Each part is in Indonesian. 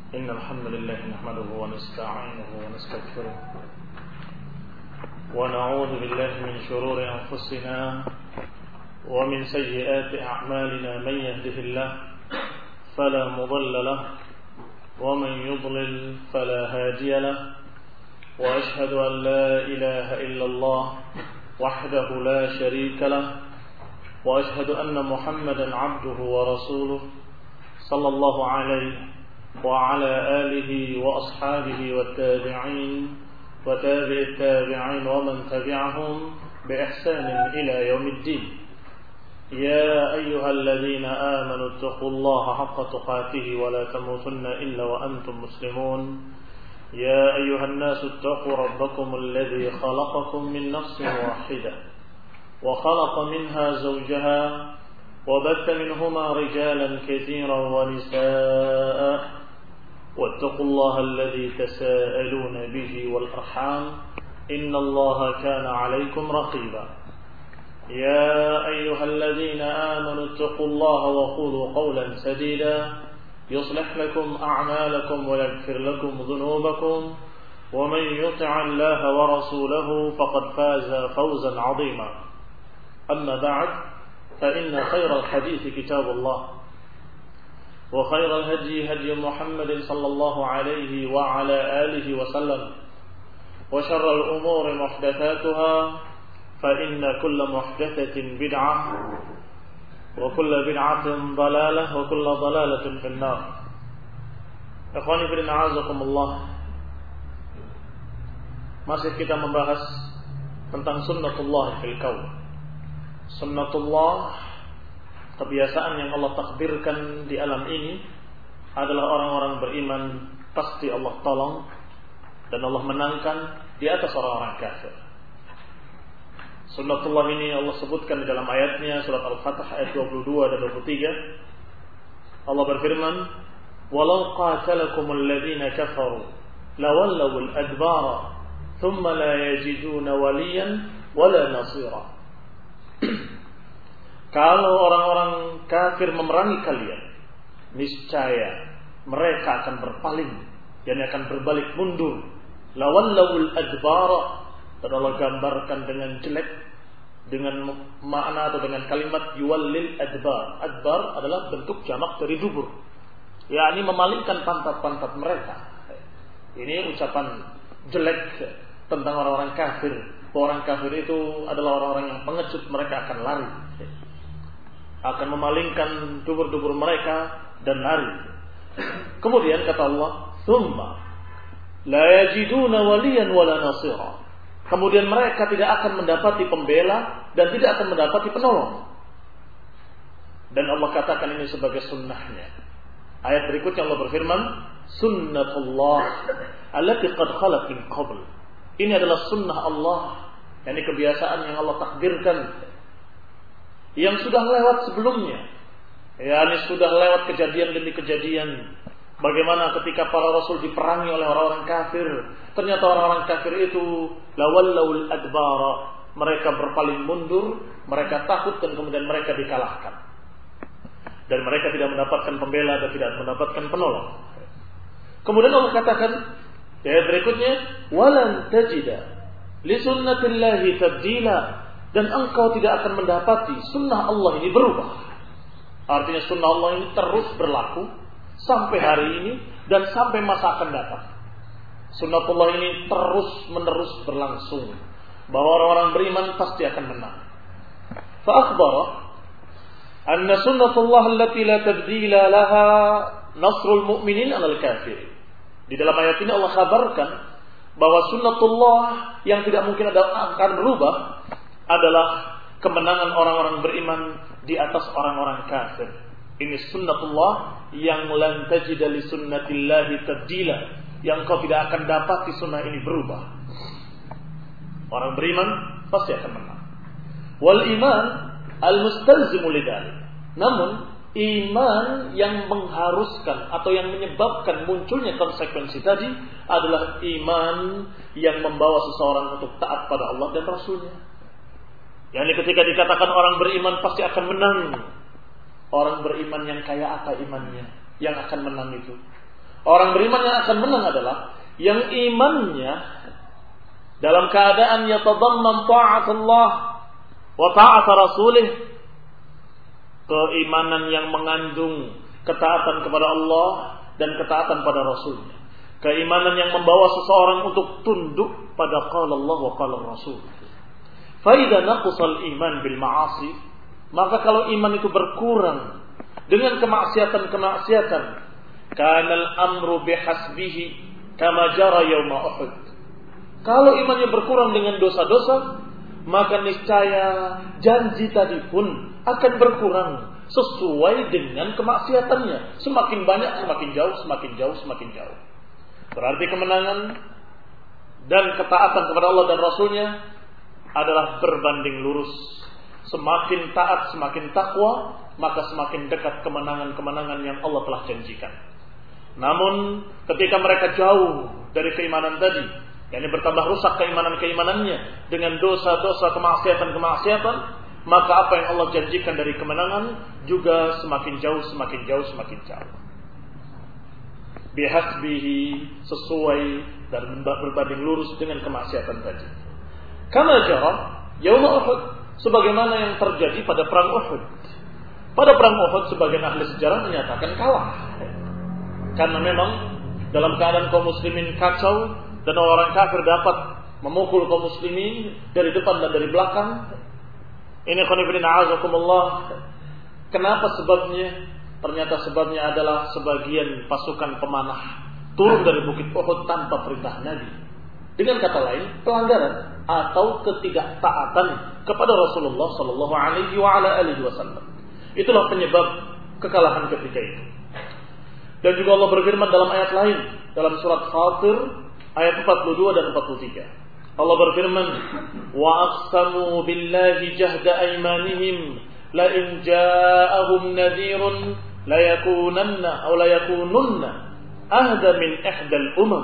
إن الحمد لله نحمده ونستعينه ونستغفره ونعوذ بالله من شرور أنفسنا ومن سيئات أعمالنا. من يهده الله فلا مضل له ومن يضلل فلا هادي له، وأشهد أن لا إله إلا الله وحده لا شريك له، وأشهد أن محمدا عبده ورسوله صلى الله عليه وعلى آله وأصحابه والتابعين وتابع التابعين ومن تبعهم بإحسان إلى يوم الدين. يا أيها الذين آمنوا اتقوا الله حق تقاته ولا تموتن إلا وأنتم مسلمون. يا أيها الناس اتقوا ربكم الذي خلقكم من نفس واحدة وخلق منها زوجها وبث منهما رجالا كثيرا ونساء، واتقوا الله الذي تساءلون به والأرحام إن الله كان عليكم رقيبا. يا أيها الذين آمنوا اتقوا الله وقولوا قولا سديدا يصلح لكم أعمالكم ويغفر لكم ذنوبكم، ومن يطع الله ورسوله فقد فاز فوزا عظيما. أما بعد، فإن خير الحديث كتاب الله، وخير الهدي هدي محمد صلى الله عليه وعلى آله وسلم، وشر الأمور محدثاتها، فإن كل محدثة بدعة وكل بدعة ضلالة وكل ضلالة في النار. Ikhwani fillah, a'azakumullah. Masih kita membahas tentang sunnatullah fil kaun. Sunnatullah, kebiasaan yang Allah takdirkan di alam ini adalah orang-orang beriman pasti Allah tolong dan Allah menangkan di atas orang-orang kafir. Sunnatullah ini Allah sebutkan di dalam ayatnya surat Al-Fatah ayat 22 dan 23. Allah berfirman, "Walau qatalakumul ladzina kafaru lawallawul adbara thumma la yajiduna waliyan wala nasira." Kalau orang-orang kafir memerangi kalian, niscaya mereka akan berpaling dan akan berbalik mundur. Lawallawul adbara, dan Allah gambarkan dengan jelek, dengan makna atau dengan kalimat yuwallil adbar. Adbar adalah bentuk jamak dari dubur, yakni memalingkan pantat-pantat mereka. Ini ucapan jelek tentang orang-orang kafir. Orang kafir itu adalah orang-orang yang pengecut, mereka akan lari, akan memalingkan dubur-dubur mereka dan lari. Kemudian kata Allah, "Tsumma la yajiduna waliyan wala nasira." Kemudian mereka tidak akan mendapati pembela dan tidak akan mendapati penolong. Dan Allah katakan ini sebagai sunnahnya. Ayat berikutnya Allah berfirman, "Sunnatullah allati qad khalat min qabl." Ini adalah sunnah Allah, yakni kebiasaan yang Allah takdirkan yang sudah lewat sebelumnya. Yakni sudah lewat kejadian demi kejadian. Bagaimana ketika para rasul diperangi oleh orang-orang kafir, ternyata orang-orang kafir itu lawallawul adbara, mereka berpaling mundur, mereka takut dan kemudian mereka dikalahkan. Dan mereka tidak mendapatkan pembela dan tidak mendapatkan penolong. Kemudian Allah katakan di ayat berikutnya, "Walan tajida li sunnatillahi tabdila." Dan engkau tidak akan mendapati sunnah Allah ini berubah. Artinya sunnah Allah ini terus berlaku sampai hari ini dan sampai masa akan datang. Sunnatullah ini terus menerus berlangsung, bahwa orang-orang beriman pasti akan menang. Fa akhbara anna sunnatullah allati la tabdila laha nasrul mu'minin 'alal kafirin. Di dalam ayat ini Allah kabarkan bahwa sunnatullah yang tidak mungkin akan berubah adalah kemenangan orang-orang beriman di atas orang-orang kafir. Ini sunnatullah yang lan tajida li sunnatillahi tabdila, yang kau tidak akan dapati sunnah ini berubah. Orang beriman pasti akan menang. Wal iman al-mustalzimu lidzalik. Namun iman yang mengharuskan atau yang menyebabkan munculnya konsekuensi tadi adalah iman yang membawa seseorang untuk taat pada Allah dan Rasulnya. Yani ketika dikatakan orang beriman pasti akan menang, orang beriman yang kaya apa imannya yang akan menang itu? Orang beriman yang akan menang adalah yang imannya dalam keadaan yatadamman ta'atullah wa ta'at rasulih, keimanan yang mengandung ketaatan kepada Allah dan ketaatan pada Rasulnya, keimanan yang membawa seseorang untuk tunduk pada qala Allah wa qala Rasul. Fa idza naqsal iman bil ma'asi, maka kalau iman itu berkurang dengan kemaksiatan-kemaksiatan, kana al-amru bihasbihi kama jara yauma Uhud. Kalau imannya berkurang dengan dosa-dosa, maka niscaya janji tadi pun akan berkurang sesuai dengan kemaksiatannya. Semakin banyak, semakin jauh, semakin jauh, semakin jauh. Berarti kemenangan dan ketaatan kepada Allah dan Rasulnya adalah berbanding lurus. Semakin taat, semakin takwa, maka semakin dekat kemenangan-kemenangan yang Allah telah janjikan. Namun ketika mereka jauh dari keimanan tadi, yakni bertambah rusak keimanan-keimanannya dengan dosa-dosa, kemaksiatan-kemaksiatan, maka apa yang Allah janjikan dari kemenangan juga semakin jauh, semakin jauh, semakin jauh. Bihasbihi, sesuai dan berbanding lurus dengan kemaksiatan tadi. Kama jara yauma Uhud, sebagaimana yang terjadi pada perang Uhud. Pada perang Uhud sebagian ahli sejarah menyatakan kalah. Karena memang dalam keadaan kaum muslimin kacau dan orang kafir dapat memukul kaum muslimin dari depan dan dari belakang. Ini khonifidin a'azakumullah. Kenapa sebabnya? Ternyata sebabnya adalah sebagian pasukan pemanah turun dari bukit Uhud tanpa perintah Nabi. Dengan kata lain, pelanggaran atau ketidaktaatan kepada Rasulullah sallallahu alaihi wasallam. Itulah penyebab kekalahan ketika itu. Dan juga Allah berfirman dalam ayat lain, dalam surat Fatir ayat 42 dan 43. Allah berfirman, "Wa aqsamu billahi jahda aymanihim la in ja'ahum nadhirun la yakununna ahda min ihdal umam."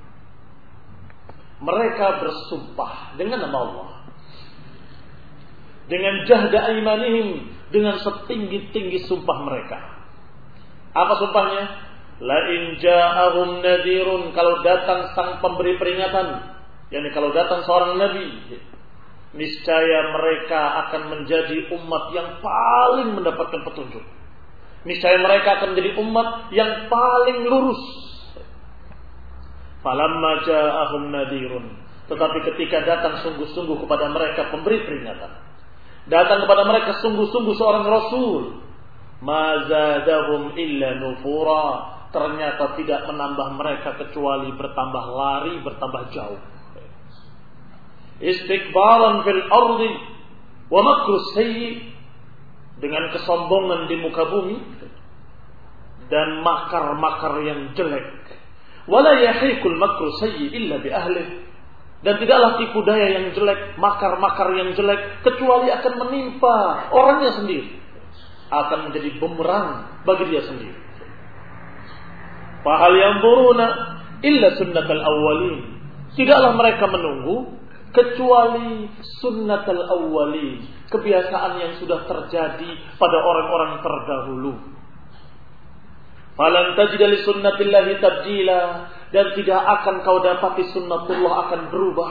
Mereka bersumpah dengan nama Allah, dengan jahda aymanihim, dengan setinggi-tinggi sumpah mereka. Apa sumpahnya? La in ja'ahum nadhirun, kalau datang sang pemberi peringatan, yakni kalau datang seorang nabi, niscaya mereka akan menjadi umat yang paling mendapatkan petunjuk. Niscaya mereka akan menjadi umat yang paling lurus. Falamma ja'ahum nadhirun, tetapi ketika datang sungguh-sungguh kepada mereka pemberi peringatan, datang kepada mereka sungguh-sungguh seorang rasul, ma zadahum illa nufura, ternyata tidak menambah mereka kecuali bertambah lari, bertambah jauh. Istikbaran fil ardi wa makru sayyi, dengan kesombongan di muka bumi dan makar-makar yang jelek. Wala yahiqul makru sayyi illa bi ahlihi, dan tidaklah tipu daya yang jelek, makar-makar yang jelek kecuali akan menimpa orangnya sendiri, akan menjadi bumerang bagi dia sendiri. Fahal yanzuruna illa sunnatal awwalin, tidaklah mereka menunggu kecuali sunnatal awwalin, kebiasaan yang sudah terjadi pada orang-orang terdahulu. Falan tajida li sunnatillahi tabdila, dan tidak akan kau dapati sunnatullah akan berubah.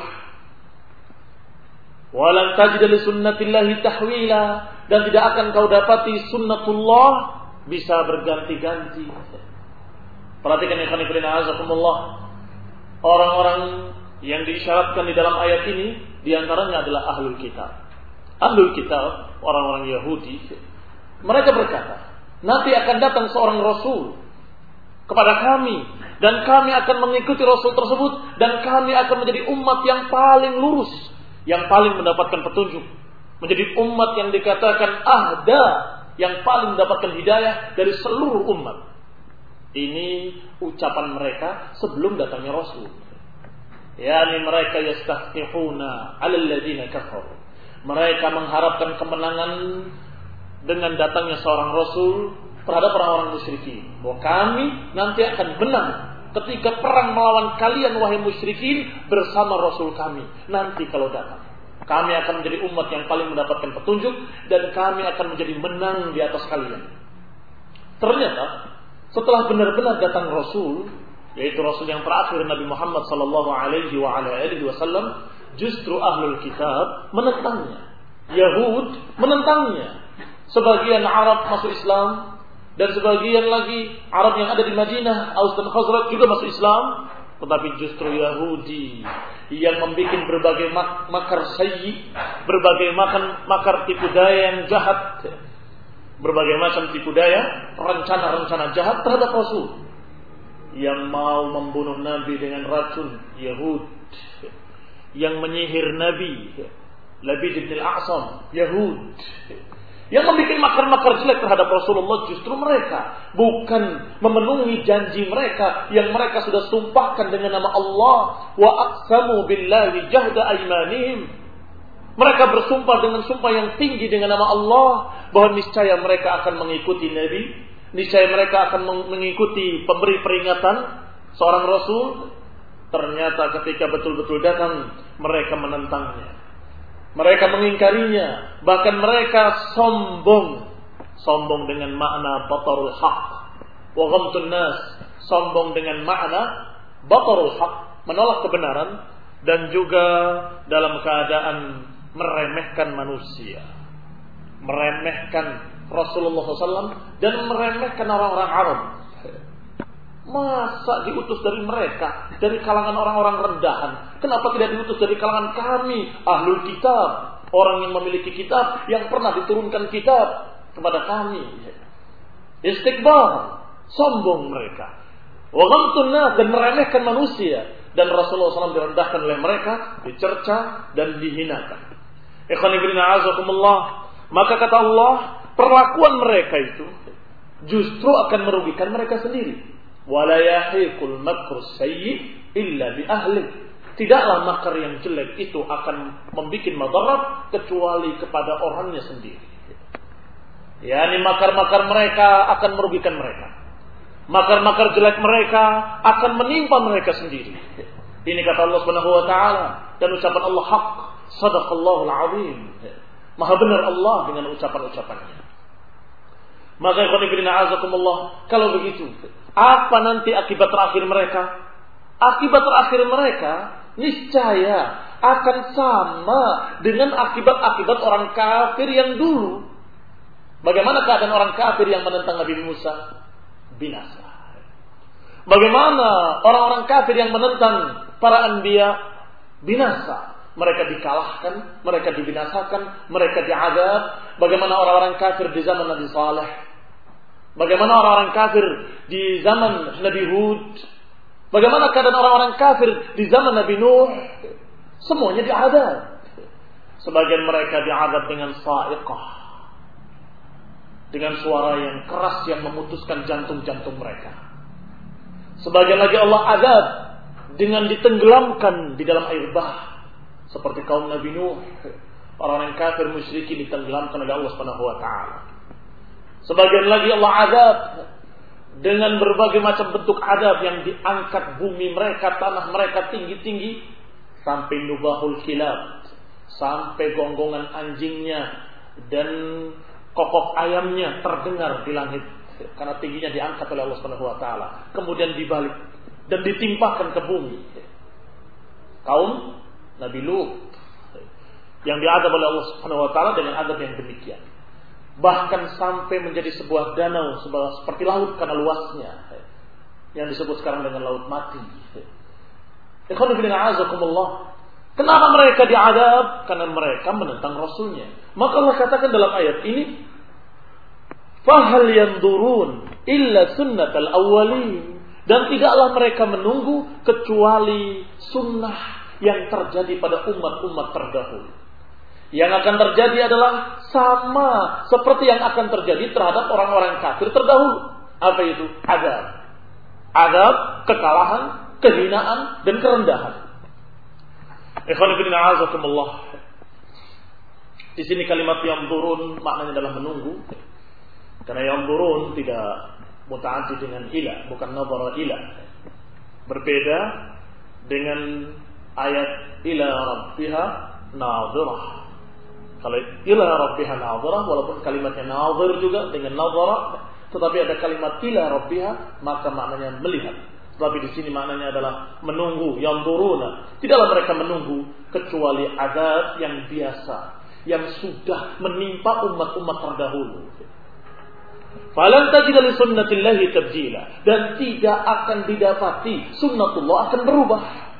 Walan tajida li sunnatillahi tahwila, dan tidak akan kau dapati sunnatullah bisa berganti-ganti. Perhatikan ya khonifidin a'azakumullah. Orang-orang yang diisyaratkan di dalam ayat ini diantaranya adalah ahlul kitab. Ahlul kitab, orang-orang Yahudi, mereka berkata, nanti akan datang seorang rasul kepada kami, dan kami akan mengikuti rasul tersebut, dan kami akan menjadi umat yang paling lurus, yang paling mendapatkan petunjuk, menjadi umat yang dikatakan ahda, yang paling mendapatkan hidayah dari seluruh umat. Ini ucapan mereka sebelum datangnya rasul. Yani mereka yastaftihuna 'alal ladzina kafaru. Mereka mengharapkan kemenangan dengan datangnya seorang rasul terhadap orang-orang musyrikin. Bahwa kami nanti akan menang ketika perang melawan kalian wahai musyrikin bersama rasul kami. Nanti kalau datang, kami akan menjadi umat yang paling mendapatkan petunjuk, dan kami akan menjadi menang di atas kalian. Ternyata setelah benar-benar datang Rasul, yaitu Rasul yang terakhir Nabi Muhammad sallallahu alaihi wasallam, justru ahlul kitab menentangnya. Yahud menentangnya. Sebagian Arab masuk Islam dan sebagian lagi Arab yang ada di Madinah, Aus dan Khazraj juga masuk Islam, tetapi justru Yahudi yang membuat berbagai makar sayyi, berbagai makar tipu daya yang jahat, berbagai macam tipu daya, rencana-rencana jahat terhadap Rasul, yang mau membunuh Nabi dengan racun. Yahud yang menyihir Nabi, Labid bin al-A'sam, Yahud yang membuat makar-makar jelek terhadap Rasulullah, justru mereka bukan memenuhi janji mereka yang mereka sudah sumpahkan dengan nama Allah. Wa aqsamu billahi jahda aymanihim. Mereka bersumpah dengan sumpah yang tinggi dengan nama Allah bahwa niscaya mereka akan mengikuti Nabi, niscaya mereka akan mengikuti pemberi peringatan seorang Rasul. Ternyata ketika betul-betul datang, mereka menentangnya, mereka mengingkarinya, bahkan mereka sombong dengan makna batarul haq wa ghamtun nas, sombong dengan makna batarul haq, menolak kebenaran, dan juga dalam keadaan meremehkan manusia, meremehkan Rasulullah SAW dan meremehkan orang-orang Arab. Masa diutus dari mereka, dari kalangan orang-orang rendahan? Kenapa tidak diutus dari kalangan kami, ahlul kitab, orang yang memiliki kitab, yang pernah diturunkan kitab kepada kami? Istikbar, sombong mereka. Wa ghamtun nas, dan meremehkan manusia. Dan Rasulullah SAW direndahkan oleh mereka, dicerca dan dihinakan. Ikhwan fillah a'azakumullah. Maka kata Allah, perlakuan mereka itu justru akan merugikan mereka sendiri. Wala yahiqul makru sayyi illa bi ahli. Tidaklah makar yang jelek itu akan membuat madarat kecuali kepada orangnya sendiri. Yani makar-makar mereka akan merugikan mereka. Makar-makar jelek mereka akan menimpa mereka sendiri. Ini kata Allah Subhanahu wa taala, dan ucapan Allah hak. Shadaqallahul azim. Maha benar Allah dengan ucapan-ucapannya. Maka ikhwan fillah a'azakumullah, kalau begitu, apa nanti akibat terakhir mereka? Akibat terakhir mereka niscaya akan sama dengan akibat-akibat orang kafir yang dulu. Bagaimana keadaan orang kafir yang menentang Nabi Musa? Binasa. Bagaimana orang-orang kafir yang menentang para anbiya? Binasa. Mereka dikalahkan, mereka dibinasakan, mereka diazab. Bagaimana orang-orang kafir di zaman Nabi Saleh? Bagaimana orang-orang kafir di zaman Nabi Hud? Bagaimana keadaan orang-orang kafir di zaman Nabi Nuh? Semuanya diazab. Sebagian mereka diazab dengan sa'iqah, dengan suara yang keras yang memutuskan jantung-jantung mereka. Sebagian lagi Allah azab dengan ditenggelamkan di dalam air bah, seperti kaum Nabi Nuh. Orang yang kafir musyrikin ditenggelamkan oleh Allah Subhanahu wa taala. Sebagian lagi Allah azab dengan berbagai macam bentuk azab yang diangkat bumi mereka, tanah mereka tinggi-tinggi sampai nubahul kilab, sampai gonggongan anjingnya dan kokok ayamnya terdengar di langit karena tingginya diangkat oleh Allah Subhanahu wa taala, kemudian dibalik dan ditimpakan ke bumi. Kaum Nabi Lut yang diazab oleh Allah Subhanahu wa taala dengan azab yang demikian. Bahkan sampai menjadi sebuah danau seperti laut karena luasnya, yang disebut sekarang dengan laut mati. Ikhwan fillah a'azakumullah. Kenapa mereka diazab? Karena mereka menentang Rasulnya. Maka Allah katakan dalam ayat ini, fahal yandurun illa sunnatal awwalin. Dan tidaklah mereka menunggu kecuali sunnah yang terjadi pada umat-umat terdahulu. Yang akan terjadi adalah sama seperti yang akan terjadi terhadap orang-orang kafir terdahulu. Apa itu? Azab. Azab, kekalahan, kehinaan, dan kerendahan. Ikhwan fillah a'azakumullah. Di sini kalimat yang turun maknanya adalah menunggu. Karena yang turun tidak muta'addi dengan ila, bukan nazara ila. Berbeda dengan ayat ila rabbiha nadhirah. Kalau ila rabbiha nadhirah, walaupun kalimatnya nadhir juga dengan nadhara, tetapi ada kalimat ila rabbiha, maka maknanya melihat. Tetapi di sini maknanya adalah menunggu, yanzuruna. Tidaklah mereka menunggu kecuali azab yang biasa, yang sudah menimpa umat-umat terdahulu. Falan tajida li sunnatillahi tabdila, dan tidak akan didapati sunnatullah akan berubah.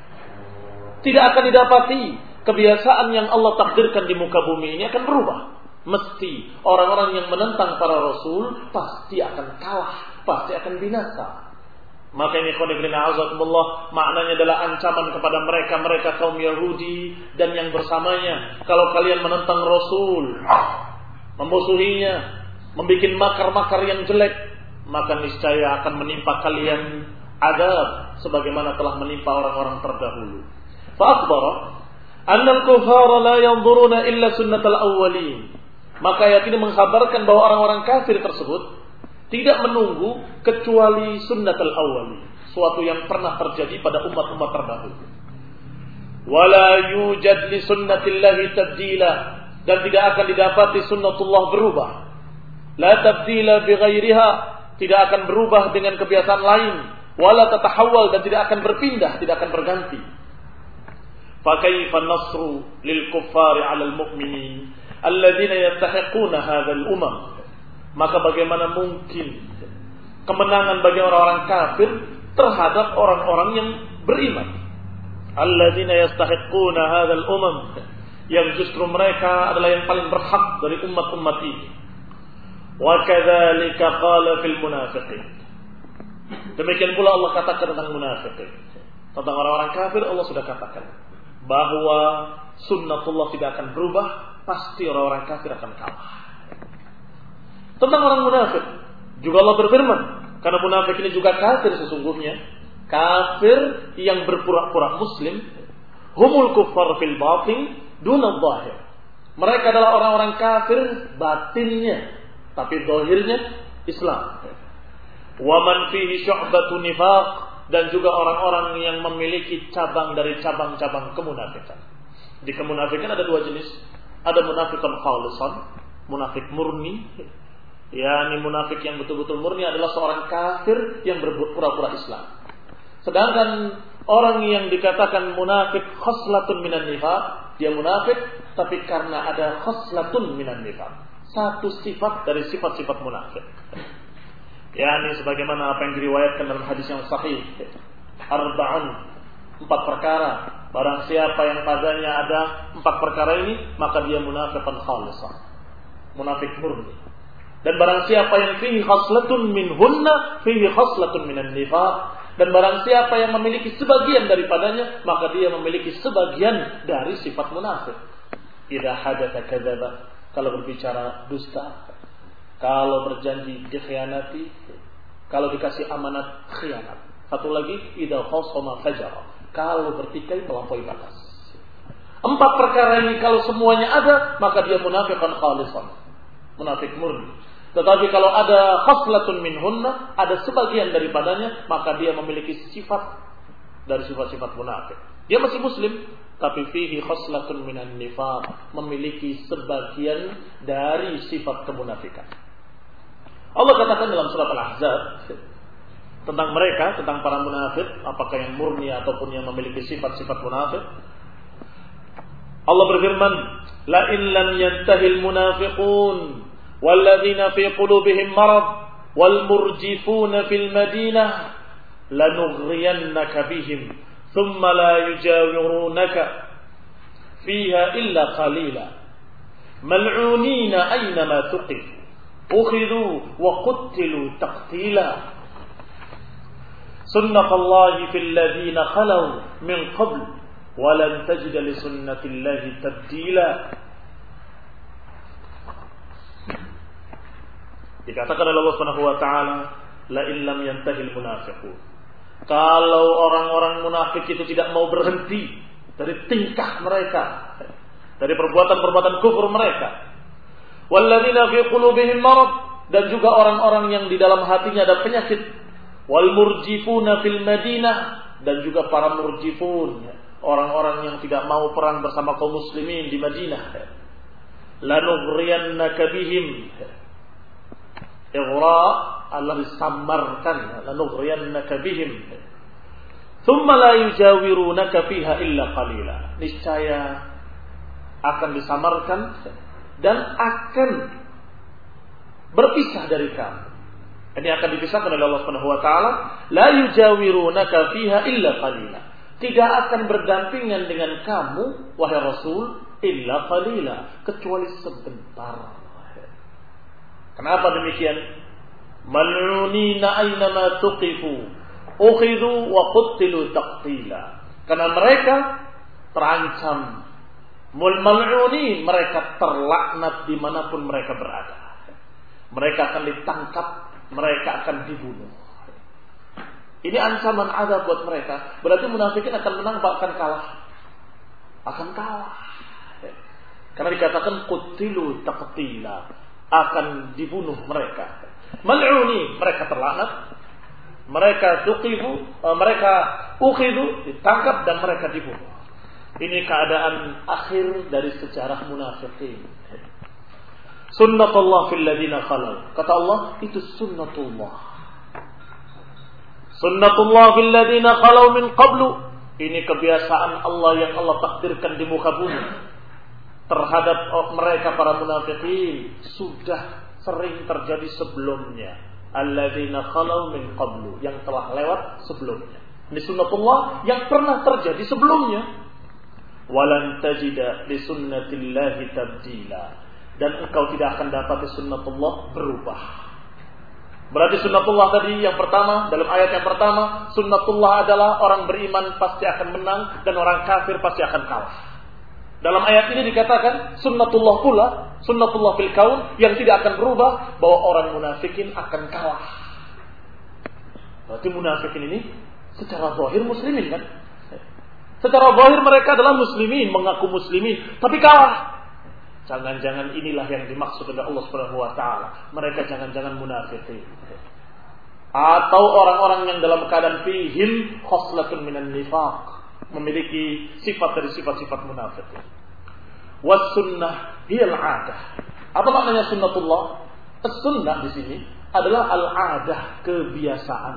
Tidak akan didapati kebiasaan yang Allah takdirkan di muka bumi ini akan berubah. Mesti orang-orang yang menentang para rasul pasti akan kalah, pasti akan binasa. Maka ini khonibina azakumullah, maknanya adalah ancaman kepada mereka kaum Yahudi dan yang bersamanya. Kalau kalian menentang Rasul, memusuhinya, membuat makar-makar yang jelek, maka niscaya akan menimpa kalian azab sebagaimana telah menimpa orang-orang terdahulu. Fa akhbara anna al-kuffara la yanzuruna illa sunnatal awwalin. Maka ayat ini mengkhabarkan bahwa orang-orang kafir tersebut tidak menunggu kecuali sunnatul awwali, suatu yang pernah terjadi pada umat-umat terdahulu. Wala yujad li sunnatillahi tabdila, dan tidak akan didapati sunnatullah berubah. La tabdila bi ghairiha, tidak akan berubah dengan kebiasaan lain. Wala tatahawwal, dan tidak akan berpindah, tidak akan berganti. Fa kaifa nasru lil kuffari 'alal mu'minin alladzina yastahiquna hadzal umam. Maka bagaimana mungkin kemenangan bagi orang-orang kafir terhadap orang-orang yang beriman? Alladzina yastahiquna hadzal umam, yang justru mereka adalah yang paling berhak dari umat-umat ini. Wa kadzalika qala fil munafiqin. Demikian pula Allah katakan tentang munafiqin. Tentang orang-orang kafir Allah sudah katakan bahwa sunnatullah tidak akan berubah, pasti orang-orang kafir akan kalah. Tentang orang munafik juga Allah berfirman, karena munafik ini juga kafir sesungguhnya, kafir yang berpura-pura muslim. Humul kuffar fil batin duna zahir. Mereka adalah orang-orang kafir batinnya, tapi zahirnya Islam. Wa man fihi syu'batun nifaq, dan juga orang-orang yang memiliki cabang dari cabang-cabang kemunafikan. Di kemunafikan ada dua jenis. Ada munafikan khalisan, munafik murni. yakni munafik yang betul-betul murni adalah seorang kafir yang berpura-pura Islam. Sedangkan orang yang dikatakan munafik khoslatun minan nifaq, dia munafik tapi karena ada khoslatun minan nifaq, satu sifat dari sifat-sifat munafik. yakni sebagaimana apa yang diriwayatkan dalam hadis yang sahih, arba'un, 4 perkara. Barang siapa yang padanya ada 4 perkara ini, maka dia munafiqan khalisah, munafik murni. Dan barang siapa yang fihi khaslatun minhunna, fihi khaslatun minan nifaq. Dan barang siapa yang memiliki sebagian daripadanya, maka dia memiliki sebagian dari sifat munafik. Idza hadatsa kadzaba, kalau berbicara dusta, kalau berjanji dikhianati, kalau dikasih amanat khianat. Satu lagi, idza khasama fajara, kalau bertikai melampaui batas. 4 perkara ini kalau semuanya ada, maka dia munafiqan khalisan, munafik murni. Tetapi kalau ada khaslatun minhunna, ada sebagian daripadanya, maka dia memiliki sifat dari sifat-sifat munafik. Dia masih muslim, tapi fihi khaslatun minan nifaq, memiliki sebagian dari sifat kemunafikan. Allah katakan dalam surat Al-Ahzab tentang mereka, tentang para munafik, apakah yang murni ataupun yang memiliki sifat-sifat munafik. Allah berfirman, la in lam yantahil munafiqun walladzina fi qulubihim marad wal murjifuna fil madinah lanughriyannaka bihim thumma la yujawirunaka fiha illa qalila mal'unina aynama tuqif ukhidhu wa qutilu taqtila sunnatullahi fil ladzina khalu min qabl wa lan tajida li sunnatillahi tabdila. Dikatakan oleh Allah Subhanahu wa taala, la illam yantahil munafiqun. Kalau orang-orang munafik itu tidak mau berhenti dari tingkah mereka, dari perbuatan-perbuatan kufur mereka, walladzina fi qulubihim marad, dan juga orang-orang yang di dalam hatinya ada penyakit, wal murjifuna fil madinah, dan juga para murjifun, orang-orang yang tidak mau perang bersama kaum muslimin di Madinah, lanughriyannaka bihim. Ighra Allah disamarkan, lanughriyannaka bihim. Thumma la yujawirunaka fiha illa qalila. Niscaya akan disamarkan dan akan berpisah dari kamu. Ini akan dipisahkan oleh Allah Subhanahu wa taala, la yujawirunaka fiha illa qalila. Tidak akan berdampingan dengan kamu wahai Rasul illa qalila, kecuali sebentar. Kenapa demikian? Mal'unina aynama tuqifu ukhidhu wa qutilu taqtila. Karena mereka terancam. Mal'unin, mereka terlaknat dimanapun mereka berada. Mereka akan ditangkap, mereka akan dibunuh. Ini ancaman azab buat mereka. Berarti munafikin akan menang, bahkan kalah. Akan kalah. Karena dikatakan qutilu taqtila, akan dibunuh mereka. Mal'uni, mereka terlaknat. Mereka ukhidu, ditangkap dan mereka dibunuh. Ini keadaan akhir dari sejarah munafikin. Sunnatullah fil ladina khalau. Kata Allah, itu sunnatullah. Sunnatullah fil ladina khalau min qablu. Ini kebiasaan Allah yang Allah takdirkan di muka bumi terhadap mereka para munafikin, sudah sering terjadi sebelumnya. Alladzina khalau min qablu, yang telah lewat sebelumnya. Ini sunnatullah yang pernah terjadi sebelumnya. Walan tajida li sunnatillahi tabdila, dan engkau tidak akan dapat sunnatullah berubah. Berarti sunnatullah tadi yang pertama, dalam ayat yang pertama, sunnatullah adalah orang beriman pasti akan menang dan orang kafir pasti akan kalah. Dalam ayat ini dikatakan sunnatullah pula, sunnatullah fil kaun, yang tidak akan berubah, bahwa orang munafikin akan kalah. Berarti munafikin ini secara zahir muslimin kan? Secara zahir mereka adalah muslimin, mengaku muslimin, tapi kalah. Jangan-jangan inilah yang dimaksud oleh Allah Subhanahu wa taala. Mereka jangan-jangan munafikin. Atau orang-orang yang dalam keadaan fihim khoslatun minan nifaq, memiliki sifat dari sifat-sifat munafik. Was sunnah hiyal adah. Apa maknanya sunnatullah? As-sunnah di sini adalah al-adah, kebiasaan.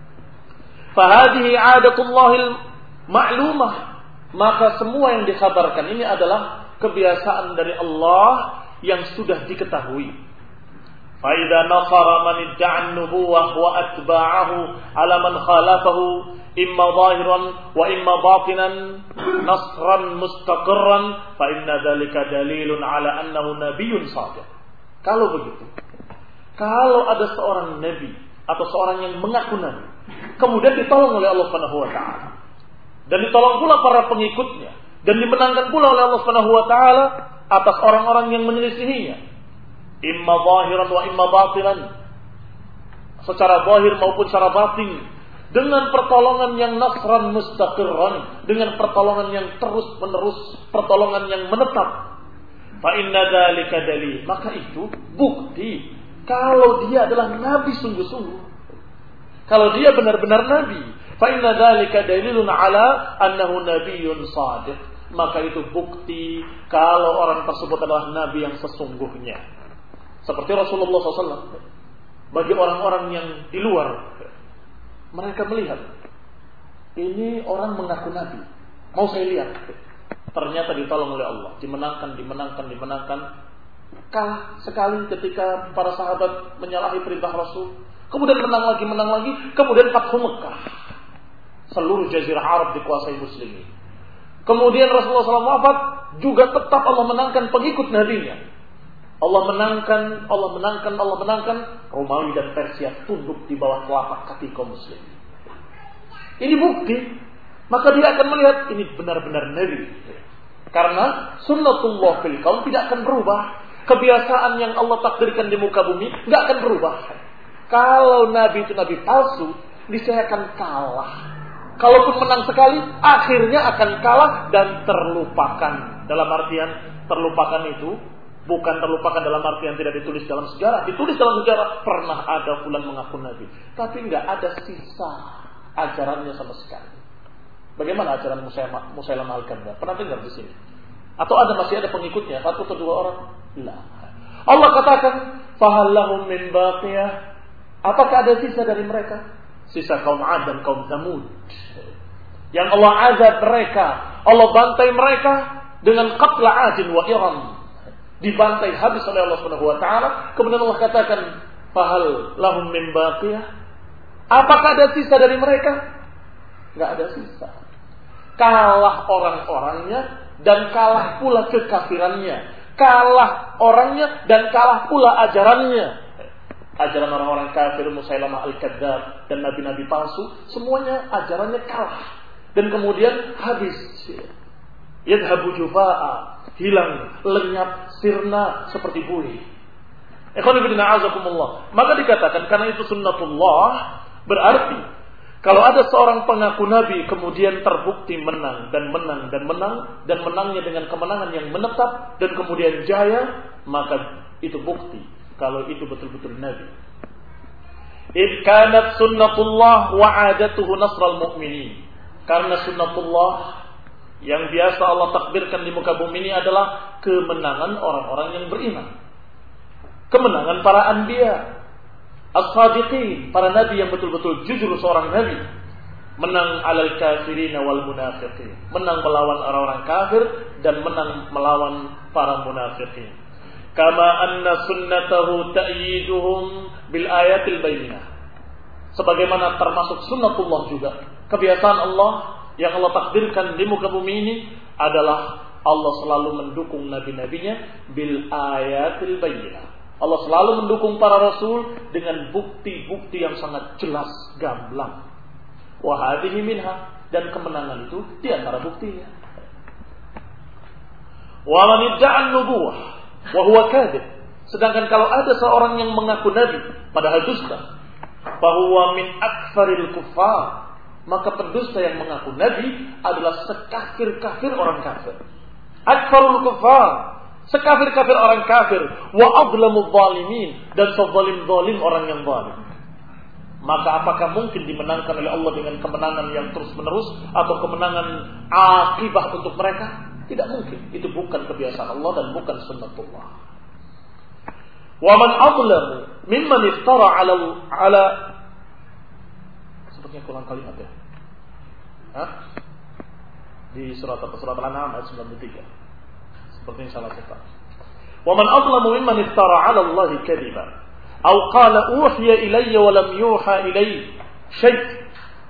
Fahadihi adatullahil ma'lumah, maka semua yang dikhabarkan ini adalah kebiasaan dari Allah yang sudah diketahui. Fa idza nasara man idda'a an-nubuwah wa atba'ahu 'ala man khalafahu imma zahiran wa imma batinan nasran mustaqirran fa inna dzalika dalilun 'ala annahu nabiyyun shadiq. Kalau begitu, kalau ada seorang nabi atau seorang yang mengaku nabi kemudian ditolong oleh Allah Subhanahu wa taala, dan ditolong pula para pengikutnya, dan dimenangkan pula oleh Allah Subhanahu wa taala atas orang-orang yang menyelisihinya, imma zahiran wa imma batinan, secara zahir maupun secara batin, dengan pertolongan yang nasran mustaqirran, dengan pertolongan yang terus-menerus, pertolongan yang menetap. Fa inna dzalika dalil, maka itu bukti kalau dia adalah nabi sungguh-sungguh. Kalau dia benar-benar nabi, fa inna dzalika dalilun ala annahu nabiyyun shadiq, maka itu bukti kalau orang tersebut adalah nabi yang sesungguhnya. Seperti Rasulullah SAW. Bagi orang-orang yang di luar, mereka melihat ini orang mengaku nabi, mau saya lihat. Ternyata ditolong oleh Allah, dimenangkan. Kalah sekali ketika para sahabat menyalahi perintah Rasul. Kemudian menang lagi, kemudian Fathu Mekah. Seluruh jazirah Arab dikuasai muslimin. Kemudian Rasulullah SAW wafat, juga tetap Allah menangkan pengikut nabinya. Allah menangkan. Romawi dan Persia tunduk di bawah telapak kaki kaum muslim. Ini bukti. Maka dia akan melihat ini benar-benar nabi. Karena sunnatullah fil kaun tidak akan berubah. Kebiasaan yang Allah takdirkan di muka bumi tidak akan berubah. Kalau nabi itu nabi palsu, niscaya akan kalah. Kalaupun menang sekali, akhirnya akan kalah dan terlupakan. Dalam artian terlupakan itu bukan terlupakan dalam artian tidak ditulis dalam sejarah. Ditulis dalam sejarah, pernah ada fulan mengaku nabi, tapi nggak ada sisa ajarannya sama sekali. Bagaimana ajaran Musailamah al-Kadzdzab? Pernah dengar di sini? Atau masih ada pengikutnya, satu atau dua orang? La. Allah katakan, "Fahal lahum min baqiyah?" Apakah ada sisa dari mereka? Sisa kaum 'Ad dan kaum Tsamud. Yang Allah azab mereka, Allah bantai mereka dengan qatla 'Ad wa Iram. Dibantai habis oleh Allah Subhanahu wa taala. Kemudian Allah katakan, "Fahal lahum min baqiyah?" Apakah ada sisa dari mereka? Enggak ada sisa. Kalah orang-orangnya dan kalah pula kekafirannya. Kalah orangnya dan kalah pula ajarannya. Ajaran orang-orang kafir, Musailamah al-Kadzdzab dan nabi-nabi palsu, semuanya ajarannya kalah. Dan kemudian habis. Yadhabu jufa'a, hilang, lenyap, sirna seperti buih. Ikhwan fillah azakumullah. Maka dikatakan karena itu sunnatullah, berarti kalau ada seorang pengaku nabi kemudian terbukti menang dan menang dan menang dan menangnya dengan kemenangan yang menetap dan kemudian jaya, maka itu bukti kalau itu betul-betul nabi. Id kanat sunnatullah wa 'adatuhu nasral mu'minin. Karena sunnatullah yang biasa Allah takdirkan di muka bumi ini adalah kemenangan orang-orang yang beriman. Kemenangan para anbiya, as-sadiqin, para nabi yang betul-betul jujur seorang nabi. Menang alal kafirin wal munafiqin. Menang melawan orang-orang kafir dan menang melawan para munafiqin. Kama anna sunnatahu ta'yiduhum bil ayatil bayyinah. Sebagaimana termasuk sunnatullah juga. Kebiasaan Allah yang Allah takdirkan di muka bumi ini adalah Allah selalu mendukung nabi-nabinya bil ayatil bayyinah. Allah selalu mendukung para rasul dengan bukti-bukti yang sangat jelas, gamblang. Wa hadhihi minha, dan kemenangan itu di antara buktinya. Wa man idda'a an-nubuwah wa huwa kadhib. Sedangkan kalau ada seorang yang mengaku nabi padahal dusta, bahwa min akfaril kuffar, maka pendusta yang mengaku nabi adalah sekafir-kafir orang kafir. Akfarul kuffar, sekafir-kafir orang kafir, wa adlamul zalimin, dan sezalim-zalim orang yang zalim. Maka apakah mungkin dimenangkan oleh Allah dengan kemenangan yang terus-menerus atau kemenangan akibah untuk mereka? Tidak mungkin. Itu bukan kebiasaan Allah dan bukan sunnatullah. Wa man adlamu mimman iftara ala sepertinya kurang kalimat ya. Di surat Al-An'am ayat 93. Sepertinya salah cetak. Wa man adlamu mimman iftara 'ala Allah kadiban aw qala uhiya ilayya wa lam yuha ilayya syai'.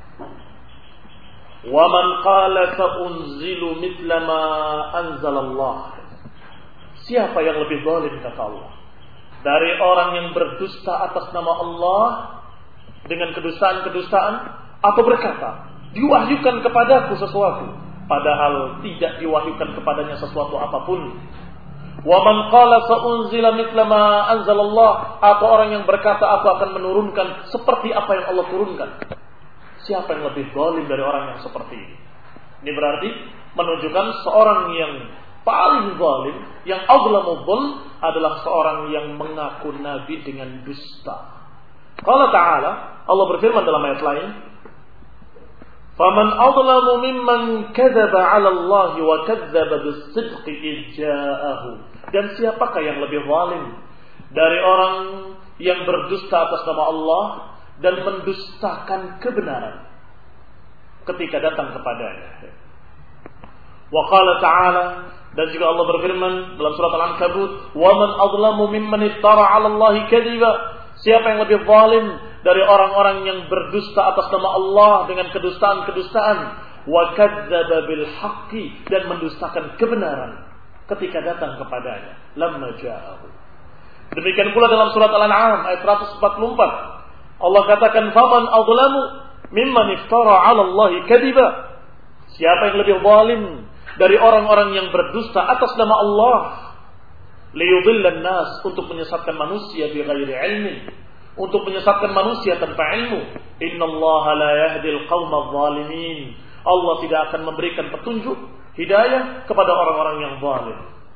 Wa man qala sa'unzilu mithla ma anzalallah. Siapa yang lebih zalim kata Allah dari orang yang berdusta atas nama Allah dengan kedustaan-kedustaan atau berkata diwahyukan kepadaku sesuatu padahal tidak diwahyukan kepadanya sesuatu apapun. Wa man qala sa'unzila mithla ma anzalallah, atau orang yang berkata aku akan menurunkan seperti apa yang Allah turunkan. Siapa yang lebih zalim dari orang yang seperti ini? Ini berarti menunjukkan seorang yang paling zalim, yang azlamu dzulm, adalah seorang yang mengaku nabi dengan dusta. Qala ta'ala, Allah berfirman dalam ayat lain, "Faman adlamu mimman kadzdzaba 'ala Allah wa kadzdzaba bis-sidqi idh ja'ahu." Dan siapakah yang lebih zalim dari orang yang berdusta atas nama Allah dan mendustakan kebenaran ketika datang kepadanya. Wa qala ta'ala, dan juga Allah berfirman dalam surat Al-Ankabut, "Wa man adlamu mimman iftara 'ala Allahi kadhiba." Siapa yang lebih zalim dari orang-orang yang berdusta atas nama Allah dengan kedustaan-kedustaan, wa kadzdzaba bil haqqi, dan mendustakan kebenaran ketika datang kepadanya, lamma ja'ahu. Demikian pula dalam surat Al-An'am ayat 144. Allah katakan, "Faman adlamu mimman iftara 'ala Allahi kadhiba." Siapa yang lebih zalim dari orang-orang yang berdusta atas nama Allah, liyudillan nas, untuk menyesatkan manusia bighairi ilmin, untuk menyesatkan manusia tanpa ilmu. Innallaha la yahdil qaumadz zalimin. Allah tidak akan memberikan petunjuk hidayah kepada orang-orang yang zalim.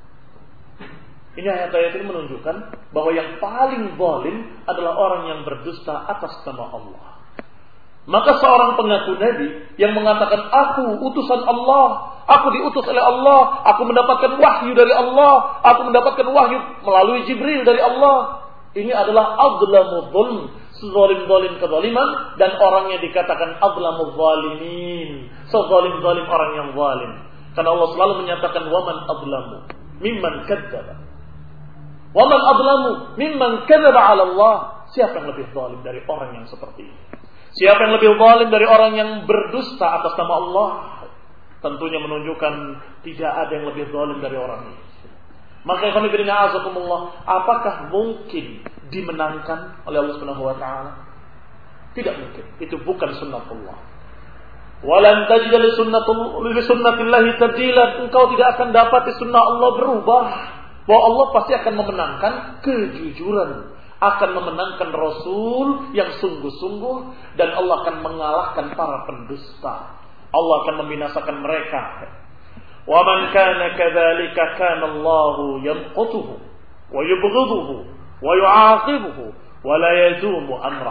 Ini ayat-ayat ini menunjukkan bahwa yang paling zalim adalah orang yang berdusta atas nama Allah. Maka seorang pengaku nabi yang mengatakan aku utusan Allah, aku diutus oleh Allah, aku mendapatkan wahyu dari Allah, aku mendapatkan wahyu melalui Jibril dari Allah, ini adalah adlamu dzulm, zalim-zalim kezaliman, dan orangnya dikatakan adlamuz zalimin, sezalim-zalim orang yang zalim. Karena Allah selalu menyatakan waman adlamu mimman kadzdzaba. Waman adlamu mimman kadzdzaba 'ala Allah. Siapa yang lebih zalim dari orang yang seperti ini? Siapa yang lebih zalim dari orang yang berdusta atas nama Allah? Tentunya menunjukkan tidak ada yang lebih zalim dari orang ini. Maka ikhwan fillah azakumullah, apakah mungkin dimenangkan oleh Allah Subhanahu wa taala? Tidak mungkin. Itu bukan sunnatullah. Walan tajida li sunnatillahi tabdila. Engkau tidak akan dapat sunnah Allah berubah. Bahwa Allah pasti akan memenangkan kejujuran, akan memenangkan Rasul yang sungguh-sungguh, dan Allah akan mengalahkan para pendusta. Allah akan membinasakan mereka. Wa man kana kadzalika kana Allahu yamqutuhu wa yubghiduhu wa yu'aqibuhu wa la yadumu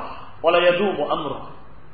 amrah.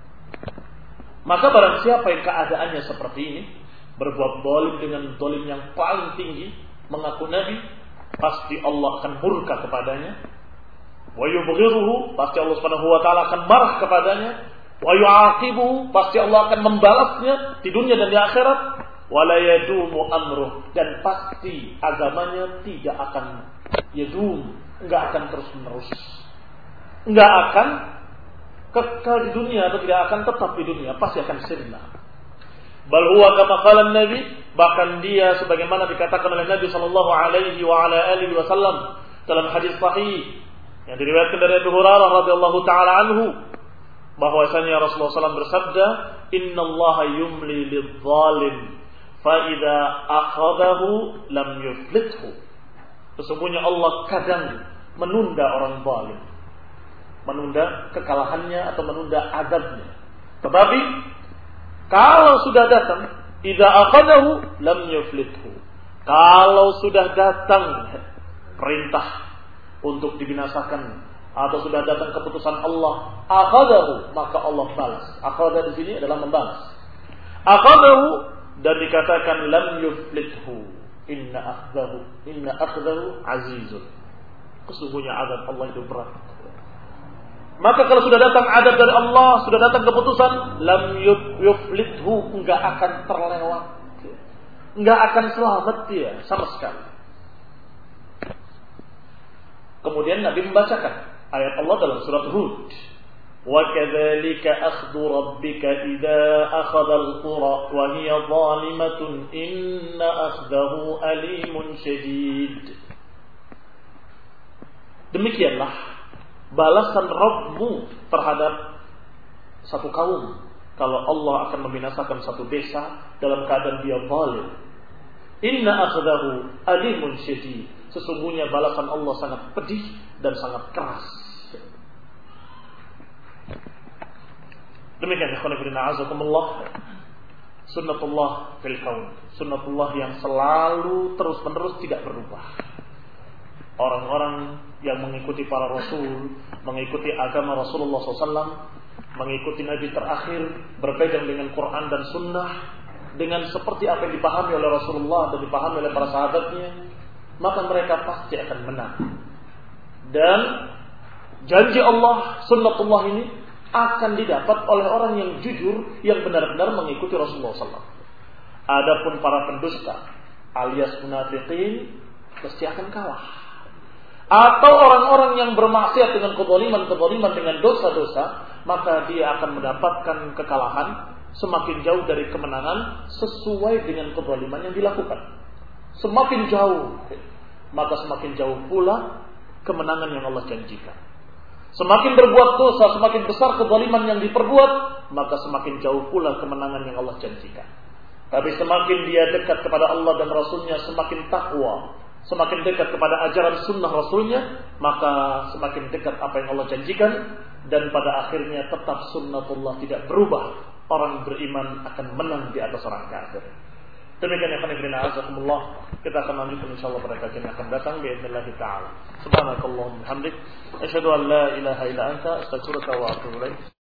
Maka barang siapa yang keadaannya seperti ini, berbuat zalim dengan zalim yang paling tinggi, mengaku nabi, pasti Allah akan murka kepadanya. Wa yubghiduhu, pasti Allah Subhanahu wa taala akan marah kepadanya. Wa yu'aqibuhu, pasti Allah akan membalasnya di dunia dan di akhirat. Wa la yadumu amruh, dan pasti agamanya tidak akan yadum, enggak akan terus-menerus. Enggak akan kekal di dunia, atau tidak akan tetap di dunia, pasti akan sirna. Bal huwa kama qala Nabi, bahkan dia sebagaimana dikatakan oleh Nabi sallallahu alaihi wa ala alihi wasallam dalam hadis sahih yang diriwayatkan dari Abu Hurairah radhiyallahu taala anhu, bahwasanya Rasulullah SAW bersabda, innallaha yumli lidzalim fa idza akhadahu lam yuflithu. Sesungguhnya Allah kadang menunda orang zalim, menunda kekalahannya atau menunda azabnya. Tetapi kalau sudah datang, idza akhadahu lam yuflithu. Kalau sudah datang perintah untuk dibinasakan atau sudah datang keputusan Allah, akhadahu, maka Allah balas. Akhadha di sini adalah membalas. Akhadahu, dan dikatakan lam yuflithu. Inna akhdahu azizun. Sesungguhnya azab Allah itu berat. Maka kalau sudah datang azab dari Allah, sudah datang keputusan, lam yuflithu, enggak akan terlewat, enggak akan selamat dia sama sekali. Kemudian Nabi membacakan ayat Allah dalam surat Hud. Wa kadzalika akhdhu rabbika idza akhadha al-qura wa hiya zalimatun inna akhdahu alimun syadid. Demikianlah balasan Rabbmu terhadap satu kaum kalau Allah akan membinasakan satu desa dalam keadaan dia zalim. Inna akhdahu alimun syadid. Sesungguhnya balasan Allah sangat pedih dan sangat keras. Demikian ikhwan fillah azakumullah, sunnatullah fil kaun, sunnatullah yang selalu terus-menerus tidak berubah. Orang-orang yang mengikuti para rasul, mengikuti agama Rasulullah SAW, mengikuti Nabi terakhir, berpegang dengan Quran dan Sunnah, dengan seperti apa yang dipahami oleh Rasulullah dan dipahami oleh para sahabatnya, maka mereka pasti akan menang. Dan janji Allah, sunnatullah ini akan didapat oleh orang yang jujur, yang benar-benar mengikuti Rasulullah SAW. Adapun para pendusta alias munafiqin pasti akan kalah. Atau orang-orang yang bermaksiat dengan kezaliman dengan dosa-dosa, maka dia akan mendapatkan kekalahan, semakin jauh dari kemenangan sesuai dengan kezaliman yang dilakukan. Semakin jauh, maka semakin jauh pula kemenangan yang Allah janjikan. Semakin berbuat dosa, semakin besar kezaliman yang diperbuat, maka semakin jauh pula kemenangan yang Allah janjikan. Tapi semakin dia dekat kepada Allah dan Rasulnya, semakin takwa, semakin dekat kepada ajaran sunnah Rasulnya, maka semakin dekat apa yang Allah janjikan. Dan pada akhirnya tetap sunnatullah tidak berubah. Orang beriman akan menang di atas orang kafir. Demikian ya khairin azakumullah. Kita akan lanjutkan insyaallah pada kajian yang akan datang باذنillah taala. Subhanakallahumma hamdik asyhadu an la ilaha illa anta astaghfiruka wa atubu ilaik.